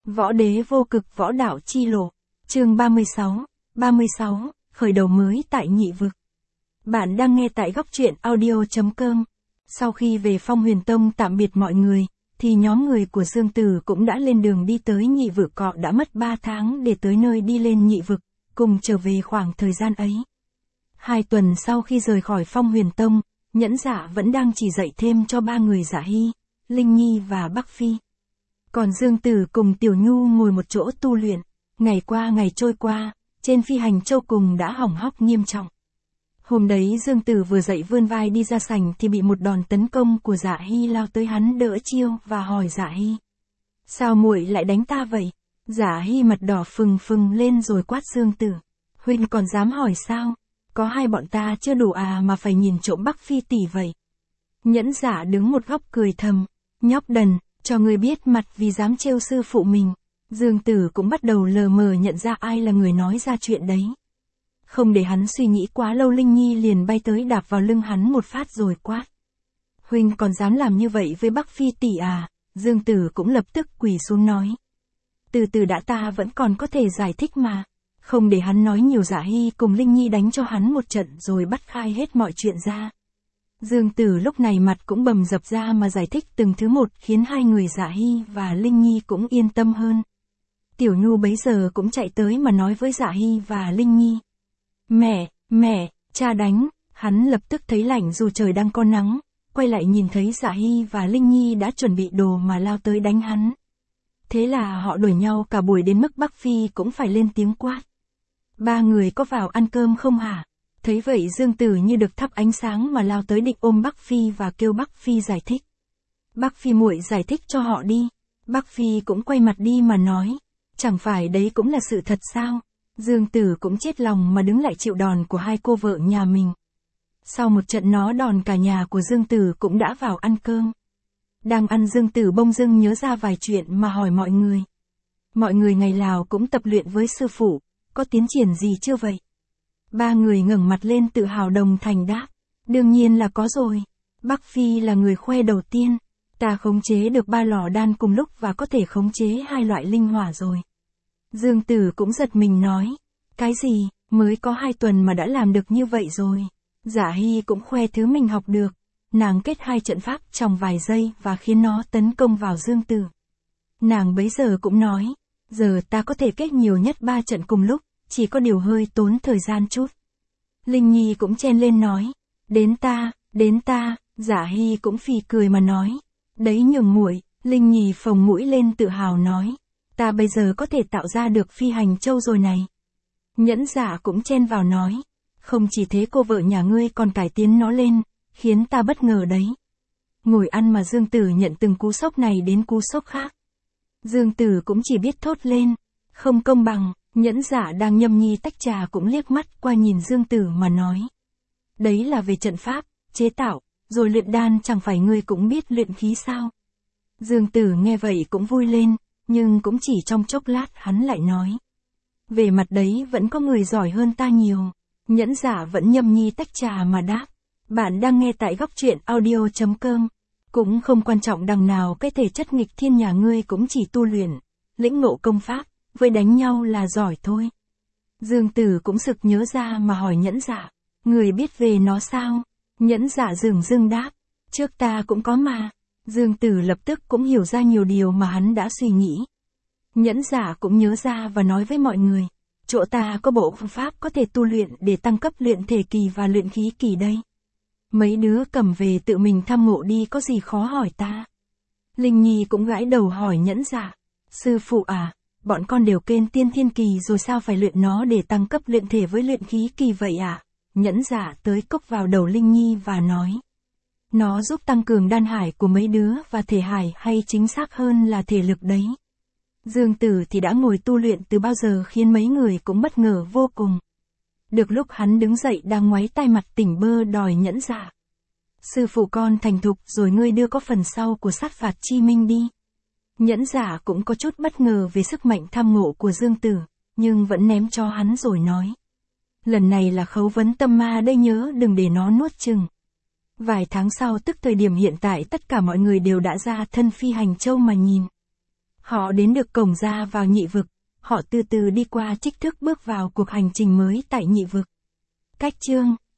Võ đế vô cực võ đạo chi lộ. Chương 36, khởi đầu mới tại nhị vực. Bạn đang nghe tại góc truyện audio.com. Sau khi về Phong Huyền Tông tạm biệt mọi người, thì nhóm người của Dương Tử cũng đã lên đường đi tới nhị vực. Họ đã mất 3 tháng để tới nơi đi lên nhị vực, cùng trở về khoảng thời gian ấy. 2 tuần sau khi rời khỏi Phong Huyền Tông, Nhẫn Dạ vẫn đang chỉ dạy thêm cho 3 người Dạ Hy, Linh Nhi và Bắc Phi. Còn Dương Tử cùng Tiểu Nhu ngồi một chỗ tu luyện. Ngày qua ngày trôi qua, trên phi hành châu cùng đã hỏng hóc nghiêm trọng. Hôm đấy Dương Tử vừa dậy vươn vai đi ra sảnh thì bị một đòn tấn công của Dạ Hy lao tới, hắn đỡ chiêu và hỏi Dạ Hy: "Sao muội lại đánh ta vậy?" Dạ Hy mặt đỏ phừng phừng lên rồi quát Dương Tử: "Huynh còn dám hỏi sao? Có hai bọn ta chưa đủ à mà phải nhìn trộm Bắc Phi tỷ vậy?" Nhẫn Dạ đứng một góc cười thầm: "Nhóc đần, cho ngươi biết mặt vì dám trêu sư phụ mình." Dương Tử cũng bắt đầu lờ mờ nhận ra ai là người nói ra chuyện đấy. Không để hắn suy nghĩ quá lâu, Linh Nhi liền bay tới đạp vào lưng hắn một phát rồi quát: "Huynh còn dám làm như vậy với Bắc Phi tỷ à?" Dương Tử cũng lập tức quỳ xuống nói: "Từ từ đã, ta vẫn còn có thể giải thích mà." Không để hắn nói nhiều, Dạ Hy cùng Linh Nhi đánh cho hắn một trận rồi bắt khai hết mọi chuyện ra. Dương Tử lúc này mặt cũng bầm dập ra mà giải thích từng thứ một, khiến hai người Dạ Hy và Linh Nhi cũng yên tâm hơn. Tiểu Nhu bấy giờ cũng chạy tới mà nói với Dạ Hy và Linh Nhi: Mẹ, cha đánh." Hắn lập tức thấy lạnh dù trời đang có nắng, quay lại nhìn thấy Dạ Hy và Linh Nhi đã chuẩn bị đồ mà lao tới đánh hắn. Thế là họ đuổi nhau cả buổi đến mức Bắc Phi cũng phải lên tiếng quát: "Ba người có vào ăn cơm không hả?" Thấy vậy Dương Tử như được thắp ánh sáng mà lao tới định ôm Bắc Phi và kêu Bắc Phi giải thích: "Bắc Phi muội giải thích cho họ đi." Bắc Phi cũng quay mặt đi mà nói: "Chẳng phải đấy cũng là sự thật sao?" Dương Tử cũng chết lòng mà đứng lại chịu đòn của hai cô vợ nhà mình. Sau một trận nó đòn, cả nhà của Dương Tử cũng đã vào ăn cơm. Đang ăn, Dương Tử bỗng dưng nhớ ra vài chuyện mà hỏi mọi người: "Mọi người ngày nào cũng tập luyện với sư phụ, có tiến triển gì chưa vậy?" Ba người ngẩng mặt lên tự hào đồng thành đáp: "Đương nhiên là có rồi. Bắc Phi là người khoe đầu tiên. Ta khống chế được 3 lò đan cùng lúc và có thể khống chế 2 loại linh hỏa rồi." Dương Tử cũng giật mình nói: "Cái gì, mới có 2 tuần mà đã làm được như vậy rồi?" Dạ Hy cũng khoe thứ mình học được. Nàng kết 2 trận pháp trong vài giây và khiến nó tấn công vào Dương Tử. Nàng bấy giờ cũng nói: "Giờ ta có thể kết nhiều nhất 3 trận cùng lúc, chỉ có điều hơi tốn thời gian chút." Linh Nhi cũng chen lên nói: Đến ta." Dạ Hy cũng phì cười mà nói: "Đấy nhường muội." Linh Nhi phồng mũi lên tự hào nói: "Ta bây giờ có thể tạo ra được phi hành châu rồi này." Nhẫn Dạ cũng chen vào nói: "Không chỉ thế, cô vợ nhà ngươi còn cải tiến nó lên, khiến ta bất ngờ đấy." Ngồi ăn mà Dương Tử nhận từng cú sốc này đến cú sốc khác. Dương Tử cũng chỉ biết thốt lên: "Không công bằng." Nhẫn Dạ đang nhâm nhi tách trà cũng liếc mắt qua nhìn Dương Tử mà nói: "Đấy là về trận pháp, chế tạo, rồi luyện đan, chẳng phải ngươi cũng biết luyện khí sao?" Dương Tử nghe vậy cũng vui lên, nhưng cũng chỉ trong chốc lát hắn lại nói: "Về mặt đấy vẫn có người giỏi hơn ta nhiều." Nhẫn Dạ vẫn nhâm nhi tách trà mà đáp: "Bạn đang nghe tại góc truyện audio.com. Cũng không quan trọng đằng nào cái thể chất nghịch thiên nhà ngươi cũng chỉ tu luyện, lĩnh ngộ công pháp, với đánh nhau là giỏi thôi." Dương Tử cũng sực nhớ ra mà hỏi Nhẫn Dạ: "Người biết về nó sao?" Nhẫn Dạ dửng dưng đáp: "Trước ta cũng có mà." Dương Tử lập tức cũng hiểu ra nhiều điều mà hắn đã suy nghĩ. Nhẫn Dạ cũng nhớ ra và nói với mọi người: "Chỗ ta có bộ phương pháp có thể tu luyện để tăng cấp luyện thể kỳ và luyện khí kỳ đây. Mấy đứa cầm về tự mình tham ngộ đi, có gì khó hỏi ta." Linh Nhi cũng gãi đầu hỏi Nhẫn Dạ: "Sư phụ à, bọn con đều kên tiên thiên kỳ rồi, sao phải luyện nó để tăng cấp luyện thể với luyện khí kỳ vậy ạ?" Nhẫn Dạ tới cốc vào đầu Linh Nhi và nói: "Nó giúp tăng cường đan hải của mấy đứa và thể hải, hay chính xác hơn là thể lực đấy." Dương Tử thì đã ngồi tu luyện từ bao giờ, khiến mấy người cũng bất ngờ vô cùng. Được lúc hắn đứng dậy đang ngoáy tai mặt tỉnh bơ đòi Nhẫn Dạ: "Sư phụ con thành thục rồi, ngươi đưa có phần sau của sát phạt chi minh đi." Nhẫn Dạ cũng có chút bất ngờ về sức mạnh tham ngộ của Dương Tử, nhưng vẫn ném cho hắn rồi nói: "Lần này là khấu vấn tâm ma đây, nhớ đừng để nó nuốt chừng." Vài tháng sau, tức thời điểm hiện tại, tất cả mọi người đều đã ra thân phi hành châu mà nhìn. Họ đến được cổng ra vào nhị vực, họ từ từ đi qua trích thức bước vào cuộc hành trình mới tại nhị vực. Cách chương